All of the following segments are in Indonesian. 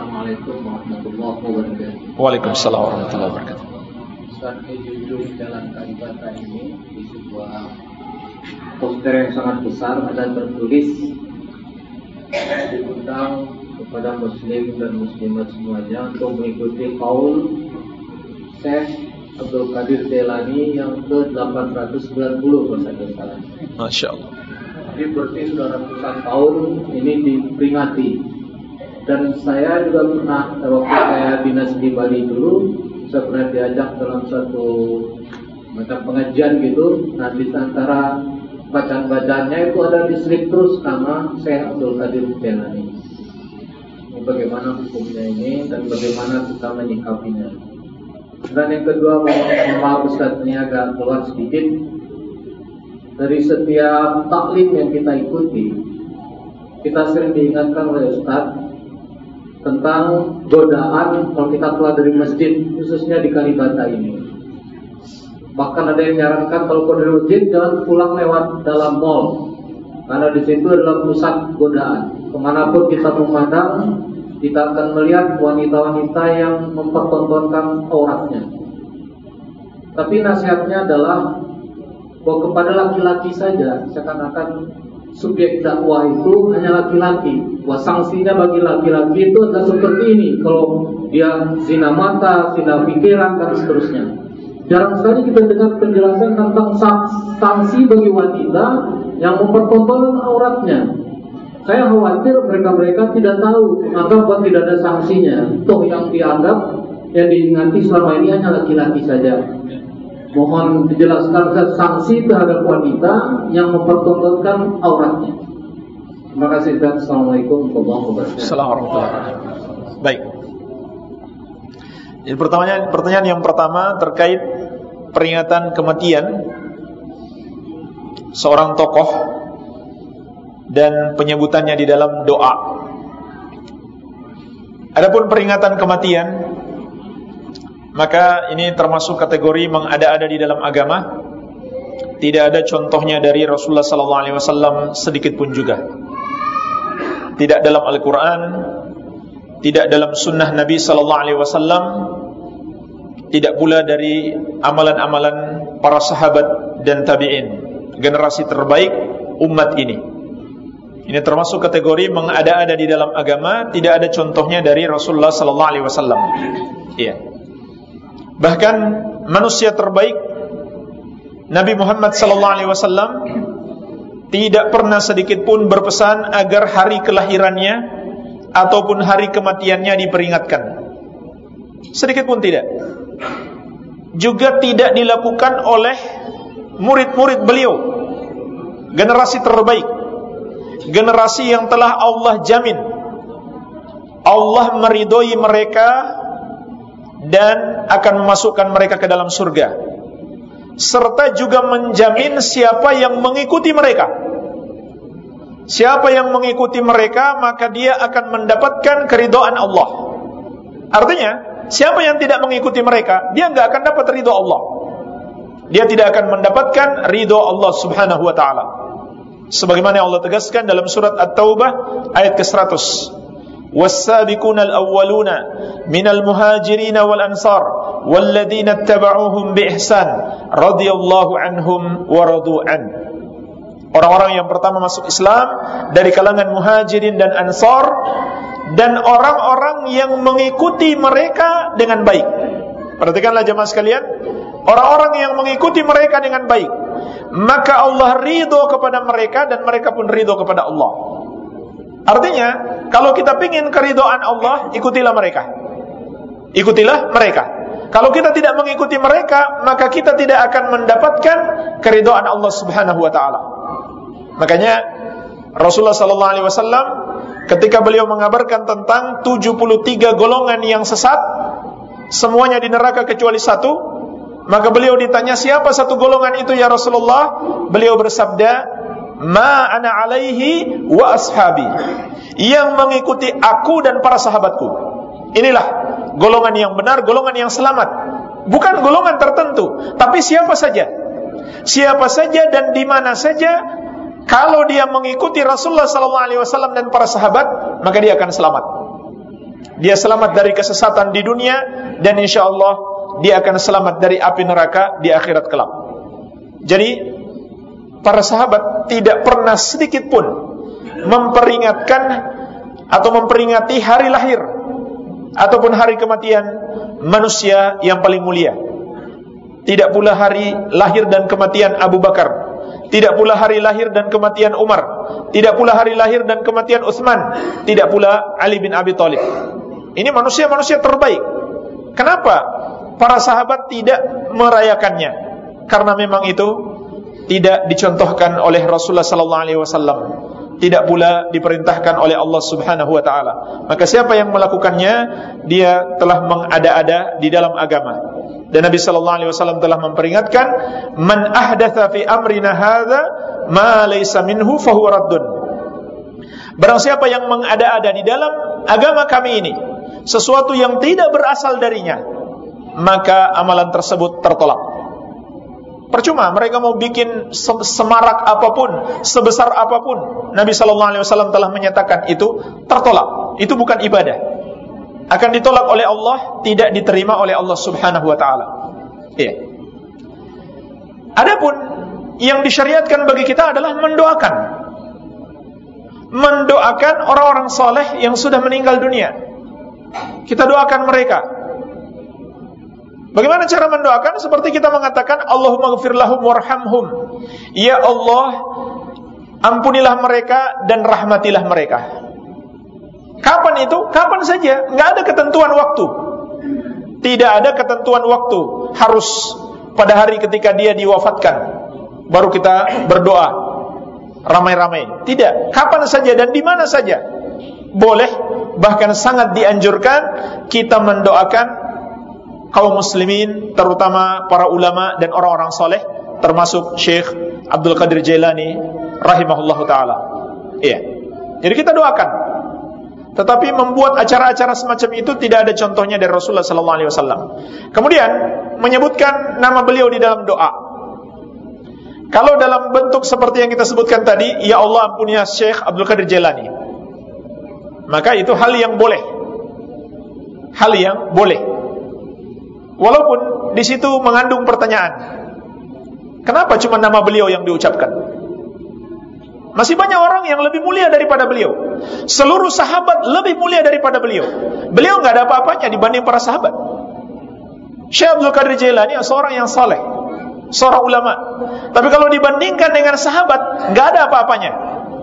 Assalamualaikum warahmatullahi wabarakatuh. Waalaikumsalam warahmatullahi wabarakatuh. Ustaz, judul Jalan Kalibata ini di sebuah poster yang sangat besar ada tertulis diundang kepada muslim dan muslimat semuanya untuk mengikuti kaul Syekh Abdul Qadir Jailani yang ke-890 kalau saya salah. Masya Allah. Jadi berarti sudah ratusan tahun ini diperingati. Dan saya juga pernah waktu saya dinas di Bali dulu, saya pernah diajak dalam satu macam pengajian gitu. Nah di antara bacaan-bacaannya itu ada diselip terus nama Syekh Abdul Qadir Jailani. Bagaimana hukumnya ini dan bagaimana kita menyikapinya. Dan yang kedua, mohon maaf Ustaz, ini agak keluar sedikit. Dari setiap taklim yang kita ikuti, kita sering diingatkan oleh Ustaz tentang godaan kalau kita keluar dari masjid, khususnya di Kalibata ini. Bahkan ada yang menyarankan kalau keluar dari masjid jangan pulang lewat dalam mall, karena di situ adalah pusat godaan. Kemanapun kita memandang, kita akan melihat wanita-wanita yang mempertontonkan auratnya. Tapi nasihatnya adalah bahwa kepada laki-laki saja, seakan-akan subjek dakwah itu hanya laki-laki. Wah, sanksinya bagi laki-laki itu adalah seperti ini. Kalau dia zina mata, zina pikiran, dan seterusnya. Jarang sekali kita dengar penjelasan tentang sanksi bagi wanita yang mempertontonkan auratnya. Saya khawatir mereka tidak tahu mengapa tidak ada sanksinya. Toh yang dianggap, yang diingati selama ini hanya laki-laki saja. Mohon dijelaskan sanksi terhadap wanita yang mempertontonkan auratnya. Terima kasih. Assalamualaikum warahmatullahi wabarakatuh. Baik. Jadi pertanyaan yang pertama terkait peringatan kematian seorang tokoh dan penyebutannya di dalam doa. Adapun peringatan kematian, maka ini termasuk kategori mengada-ada di dalam agama. Tidak ada contohnya dari Rasulullah SAW sedikit pun juga. Tidak dalam Al-Quran, tidak dalam sunnah Nabi SAW, tidak pula dari amalan-amalan para sahabat dan tabi'in, generasi terbaik umat ini. Ini termasuk kategori mengada-ada di dalam agama. Tidak ada contohnya dari Rasulullah SAW. Iya. Bahkan manusia terbaik Nabi Muhammad SAW tidak pernah sedikit pun berpesan agar hari kelahirannya ataupun hari kematiannya diperingatkan. Sedikit pun tidak. Juga tidak dilakukan oleh murid-murid beliau, generasi terbaik, generasi yang telah Allah jamin Allah meridhoi mereka dan akan memasukkan mereka ke dalam surga, serta juga menjamin siapa yang mengikuti mereka. Siapa yang mengikuti mereka, maka dia akan mendapatkan keridhaan Allah. Artinya, siapa yang tidak mengikuti mereka, dia enggak akan dapat ridha Allah. Dia tidak akan mendapatkan ridha Allah Subhanahu wa taala. Sebagaimana Allah tegaskan dalam surat At-Taubah ayat ke-100. والسابقون الأولون من المهاجرين والأنصار والذين اتبعوهم بإحسان رضي الله عنهم ورضوا عنه. Orang-orang yang pertama masuk Islam dari kalangan muhajirin dan ansar, dan orang-orang yang mengikuti mereka dengan baik. Perhatikanlah jemaah sekalian, orang-orang yang mengikuti mereka dengan baik, maka Allah ridho kepada mereka dan mereka pun ridho kepada Allah. Artinya, kalau kita ingin keridhaan Allah, ikutilah mereka. Ikutilah mereka. Kalau kita tidak mengikuti mereka, maka kita tidak akan mendapatkan keridhaan Allah Subhanahu wa taala. Makanya Rasulullah sallallahu alaihi wasallam ketika beliau mengabarkan tentang 73 golongan yang sesat, semuanya di neraka kecuali satu, maka beliau ditanya, siapa satu golongan itu ya Rasulullah? Beliau bersabda, ma ana alaihi wa ashabi, yang mengikuti aku dan para sahabatku. Inilah golongan yang benar, golongan yang selamat. Bukan golongan tertentu, tapi siapa saja. Siapa saja dan di mana saja, kalau dia mengikuti Rasulullah SAW dan para sahabat, maka dia akan selamat. dia selamat dari kesesatan di dunia, dan insyaallah dia akan selamat dari api neraka di akhirat kelak. Jadi para sahabat tidak pernah sedikit pun memperingatkan atau memperingati hari lahir ataupun hari kematian manusia yang paling mulia. Tidak pula hari lahir dan kematian Abu Bakar, tidak pula hari lahir dan kematian Umar, tidak pula hari lahir dan kematian Utsman, tidak pula Ali bin Abi Thalib. Ini manusia-manusia terbaik. Kenapa para sahabat tidak merayakannya? Karena memang itu tidak dicontohkan oleh Rasulullah sallallahu alaihi wasallam, tidak pula diperintahkan oleh Allah Subhanahu wa taala. Maka siapa yang melakukannya, dia telah mengada-ada di dalam agama. Dan Nabi sallallahu alaihi wasallam telah memperingatkan, "Man ahdatsa fi amrina hadza ma laysa minhu fa huwa raddun." Barang siapa yang mengada-ada di dalam agama kami ini sesuatu yang tidak berasal darinya, maka amalan tersebut tertolak. Percuma mereka mau bikin semarak apapun, sebesar apapun, Nabi sallallahu alaihi wasallam telah menyatakan itu tertolak. Itu bukan ibadah. Akan ditolak oleh Allah, tidak diterima oleh Allah Subhanahu wa taala. Iya. Adapun yang disyariatkan bagi kita adalah mendoakan. Mendoakan orang-orang saleh yang sudah meninggal dunia. Kita doakan mereka. Bagaimana cara mendoakan? Seperti kita mengatakan, Allahumma ghfir lahum warhamhum. Ya Allah, ampunilah mereka dan rahmatilah mereka. Kapan itu? Kapan saja, nggak ada ketentuan waktu. Tidak ada ketentuan waktu. Harus pada hari ketika dia diwafatkan baru kita berdoa ramai-ramai. Tidak, kapan saja dan di mana saja boleh. Bahkan sangat dianjurkan kita mendoakan kaum muslimin, terutama para ulama dan orang-orang soleh, termasuk Syekh Abdul Qadir Jailani rahimahullahu ta'ala. Iya. Jadi kita doakan. Tetapi membuat acara-acara semacam itu tidak ada contohnya dari Rasulullah sallallahu alaihi wasallam. Kemudian menyebutkan nama beliau di dalam doa. Kalau dalam bentuk seperti yang kita sebutkan tadi, ya Allah ampunilah Syekh Abdul Qadir Jailani, maka itu hal yang boleh. Hal yang boleh. Walaupun di situ mengandung pertanyaan. Kenapa cuma nama beliau yang diucapkan? Masih banyak orang yang lebih mulia daripada beliau. Seluruh sahabat lebih mulia daripada beliau. Beliau nggak ada apa-apanya dibanding para sahabat. Syekh Abdul Qadir Jailani seorang yang saleh, seorang ulama. Tapi kalau dibandingkan dengan sahabat, nggak ada apa-apanya.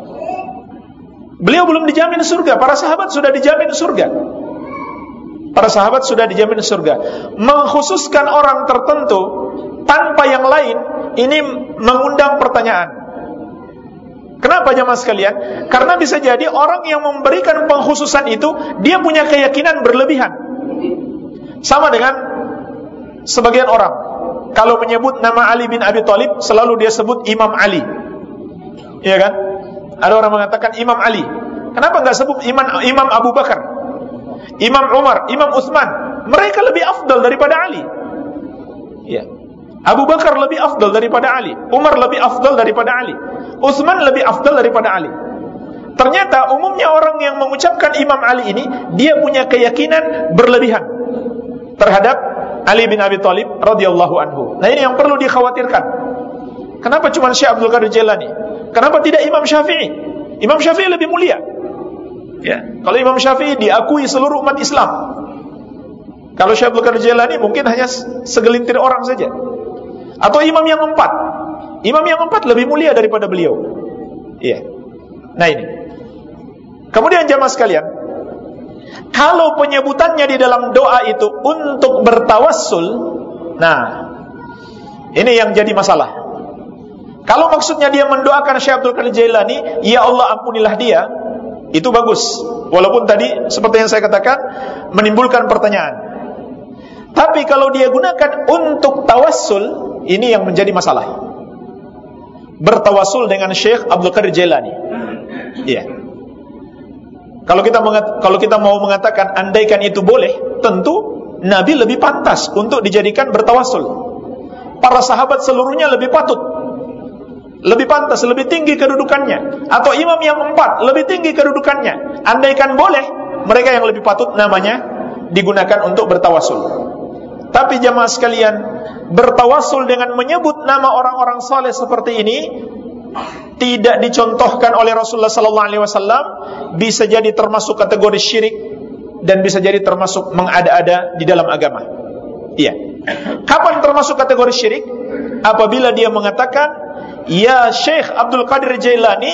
Beliau belum dijamin surga. Para sahabat sudah dijamin surga. Para sahabat sudah dijamin surga. Mengkhususkan orang tertentu tanpa yang lain, ini mengundang pertanyaan. Kenapa jemaah sekalian? Karena bisa jadi orang yang memberikan pengkhususan itu, dia punya keyakinan berlebihan. Sama dengan sebagian orang, kalau menyebut nama Ali bin Abi Thalib, selalu dia sebut Imam Ali. Iya kan? Ada orang mengatakan Imam Ali. Kenapa enggak sebut Imam Abu Bakar, Imam Umar, Imam Utsman? Mereka lebih afdal daripada Ali. Iya. Abu Bakar lebih afdal daripada Ali, Umar lebih afdal daripada Ali, Utsman lebih afdal daripada Ali. Ternyata umumnya orang yang mengucapkan Imam Ali ini, dia punya keyakinan berlebihan terhadap Ali bin Abi Thalib radhiyallahu anhu. Nah ini yang perlu dikhawatirkan. Kenapa cuma Syekh Abdul Qadir Jailani? Kenapa tidak Imam Syafi'i? Imam Syafi'i lebih mulia. Ya, kalau Imam Syafi'i diakui seluruh umat Islam. Kalau Syekh Abdul Qadir Jailani mungkin hanya segelintir orang saja. Atau imam yang empat. Imam yang empat lebih mulia daripada beliau. Iya. Nah ini. Kemudian jamaah sekalian, kalau penyebutannya di dalam doa itu untuk bertawassul, nah ini yang jadi masalah. Kalau maksudnya dia mendoakan Syekh Abdul Qadir Jailani, ya Allah ampunilah dia, itu bagus. Walaupun tadi seperti yang saya katakan menimbulkan pertanyaan. Tapi kalau dia gunakan untuk tawassul, ini yang menjadi masalah. Bertawassul dengan Syekh Abdul Qadir Jailani. Iya. Kalau kita mau mengatakan andaikan itu boleh, tentu Nabi lebih pantas untuk dijadikan bertawassul. Para sahabat seluruhnya lebih patut, lebih pantas, lebih tinggi kedudukannya. Atau imam yang empat lebih tinggi kedudukannya. Andaikan boleh, mereka yang lebih patut namanya digunakan untuk bertawasul. Tapi jamaah sekalian, bertawasul dengan menyebut nama orang-orang saleh seperti ini tidak dicontohkan oleh Rasulullah sallallahu alaihi wasallam, bisa jadi termasuk kategori syirik dan bisa jadi termasuk mengada-ada di dalam agama. Iya. Kapan termasuk kategori syirik? Apabila dia mengatakan, "Ya Syekh Abdul Qadir Jailani,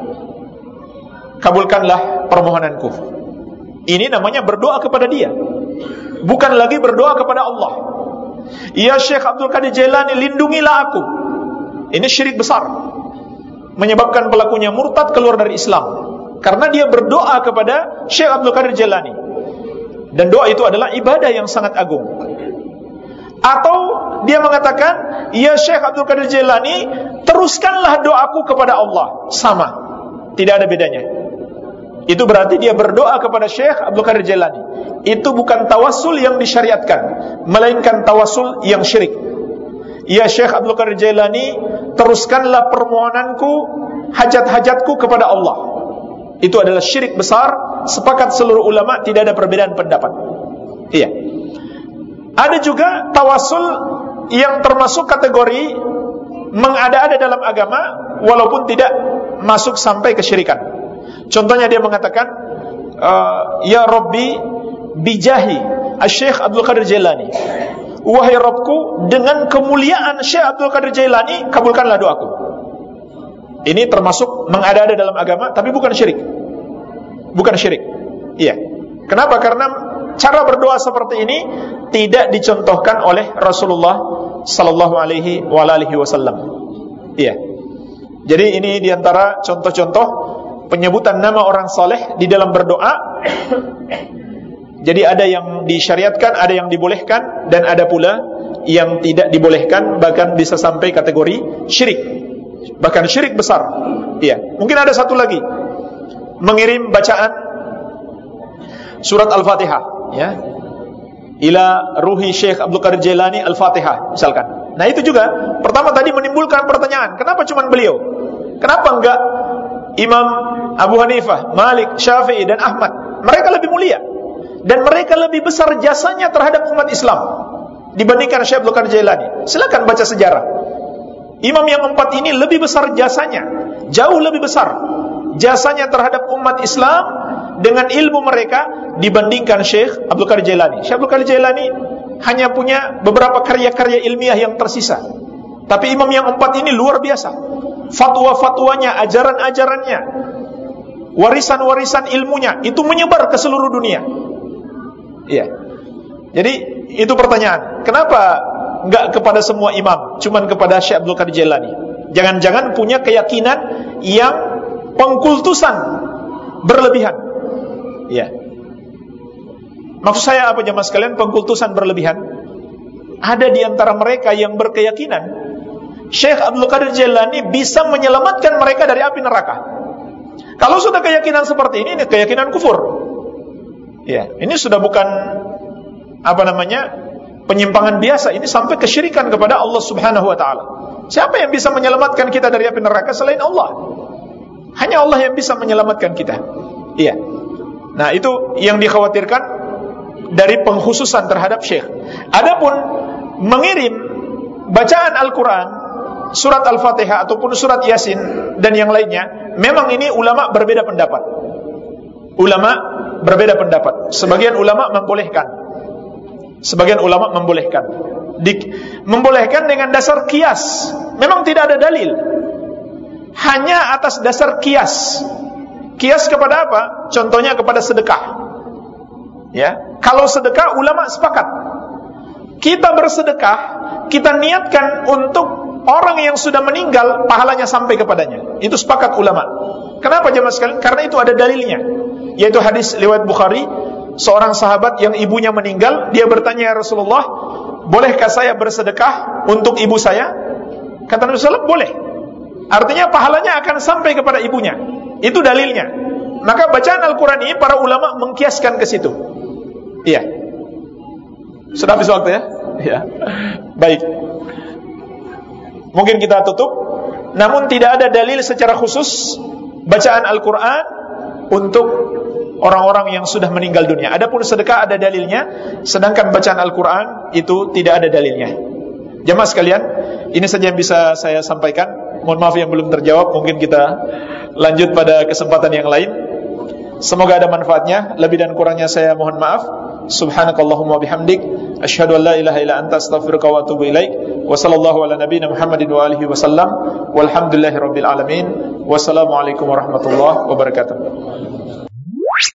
kabulkanlah permohonanku." Ini namanya berdoa kepada dia, bukan lagi berdoa kepada Allah. "Ya Syekh Abdul Qadir Jailani, lindungilah aku." Ini syirik besar, menyebabkan pelakunya murtad, keluar dari Islam, karena dia berdoa kepada Syekh Abdul Qadir Jailani, dan doa itu adalah ibadah yang sangat agung. Atau dia mengatakan, "Ya Syekh Abdul Qadir Jailani, teruskanlah doaku kepada Allah." Sama, tidak ada bedanya. Itu berarti dia berdoa kepada Syekh Abdul Qadir Jailani. Itu bukan tawassul yang disyariatkan, melainkan tawassul yang syirik. "Ya Syekh Abdul Qadir Jailani, teruskanlah permohonanku, hajat-hajatku kepada Allah." Itu adalah syirik besar. Sepakat seluruh ulama, tidak ada perbedaan pendapat. Iya. Ada juga tawasul yang termasuk kategori mengada-ada dalam agama, walaupun tidak masuk sampai kesyirikan. Contohnya dia mengatakan, "Ya Rabbi bijahi Syekh Abdul Qadir Jailani." Wahai Rabbku, dengan kemuliaan Syekh Abdul Qadir Jailani, kabulkanlah doaku. Ini termasuk mengada-ada dalam agama, tapi bukan syirik. Bukan syirik. Iya. Kenapa? Karena cara berdoa seperti ini tidak dicontohkan oleh Rasulullah sallallahu alaihi wasallam. Iya. Jadi ini diantara contoh-contoh penyebutan nama orang saleh di dalam berdoa. Jadi ada yang disyariatkan, ada yang dibolehkan, dan ada pula yang tidak dibolehkan, bahkan bisa sampai kategori syirik, bahkan syirik besar. Iya. Mungkin ada satu lagi, mengirim bacaan surat Al-Fatihah, ya, ila ruhi Syekh Abdul Qadir Jailani Al-Fatihah misalkan. Nah itu juga pertama tadi menimbulkan pertanyaan, kenapa cuma beliau? Kenapa enggak Imam Abu Hanifah, Malik, Syafi'i dan Ahmad? Mereka lebih mulia dan mereka lebih besar jasanya terhadap umat Islam dibandingkan Syekh Abdul Qadir Jailani. Silakan baca sejarah. Imam yang empat ini lebih besar jasanya, jauh lebih besar jasanya terhadap umat Islam dengan ilmu mereka dibandingkan Syekh Abdul Qadir Jailani. Syekh Abdul Qadir Jailani hanya punya beberapa karya-karya ilmiah yang tersisa. Tapi imam yang empat ini luar biasa. Fatwa-fatwanya, ajaran-ajarannya, warisan-warisan ilmunya itu menyebar ke seluruh dunia. Iya. Jadi itu pertanyaan, kenapa enggak kepada semua imam, cuman kepada Syekh Abdul Qadir Jailani? Jangan-jangan punya keyakinan yang pengkultusan berlebihan. Ya. Maksud saya apa jemaah sekalian pengkultusan berlebihan? Ada di antara mereka yang berkeyakinan Syekh Abdul Qadir Jailani bisa menyelamatkan mereka dari api neraka. Kalau sudah keyakinan seperti ini keyakinan kufur. Ya, ini sudah bukan penyimpangan biasa, ini sampai kesyirikan kepada Allah Subhanahu wa taala. Siapa yang bisa menyelamatkan kita dari api neraka selain Allah? Hanya Allah yang bisa menyelamatkan kita. Iya. Nah, itu yang dikhawatirkan dari pengkhususan terhadap syekh. Adapun mengirim bacaan Al-Qur'an, surat Al-Fatihah ataupun surat Yasin dan yang lainnya, memang ini ulama berbeda pendapat. Ulama berbeda pendapat. Sebagian ulama membolehkan. Sebagian ulama membolehkan. Membolehkan dengan dasar kias. Memang tidak ada dalil. Hanya atas dasar kias. Kias kepada apa? Contohnya kepada sedekah. Ya, kalau sedekah ulama sepakat. Kita bersedekah, kita niatkan untuk orang yang sudah meninggal, pahalanya sampai kepadanya. Itu sepakat ulama. Kenapa jemaah sekalian? Karena itu ada dalilnya. Yaitu hadis riwayat Bukhari, seorang sahabat yang ibunya meninggal, dia bertanya, "Ya Rasulullah, bolehkah saya bersedekah untuk ibu saya?" Kata Nabi sallallahu alaihi wasallam, "Boleh." Artinya pahalanya akan sampai kepada ibunya. Itu dalilnya. Maka bacaan Al-Quran ini para ulama mengkiaskan ke situ. Iya. Sudah habis waktu ya? Iya. Baik. Mungkin kita tutup. Namun tidak ada dalil secara khusus bacaan Al-Quran untuk orang-orang yang sudah meninggal dunia. Adapun sedekah ada dalilnya, sedangkan bacaan Al-Quran itu tidak ada dalilnya. Jamaah sekalian, ini saja yang bisa saya sampaikan. Mohon maaf yang belum terjawab, mungkin kita lanjut pada kesempatan yang lain. Semoga ada manfaatnya. Lebih dan kurangnya saya mohon maaf. Subhanakallahumma bihamdik, asyhadu an la ilaha illa anta, astaghfiruka wa atubu ilaik. Wa sallallahu ala nabiyyina Muhammadin wa alihi wasallam. Walhamdulillahirabbil alamin. Wassalamualaikum warahmatullahi wabarakatuh.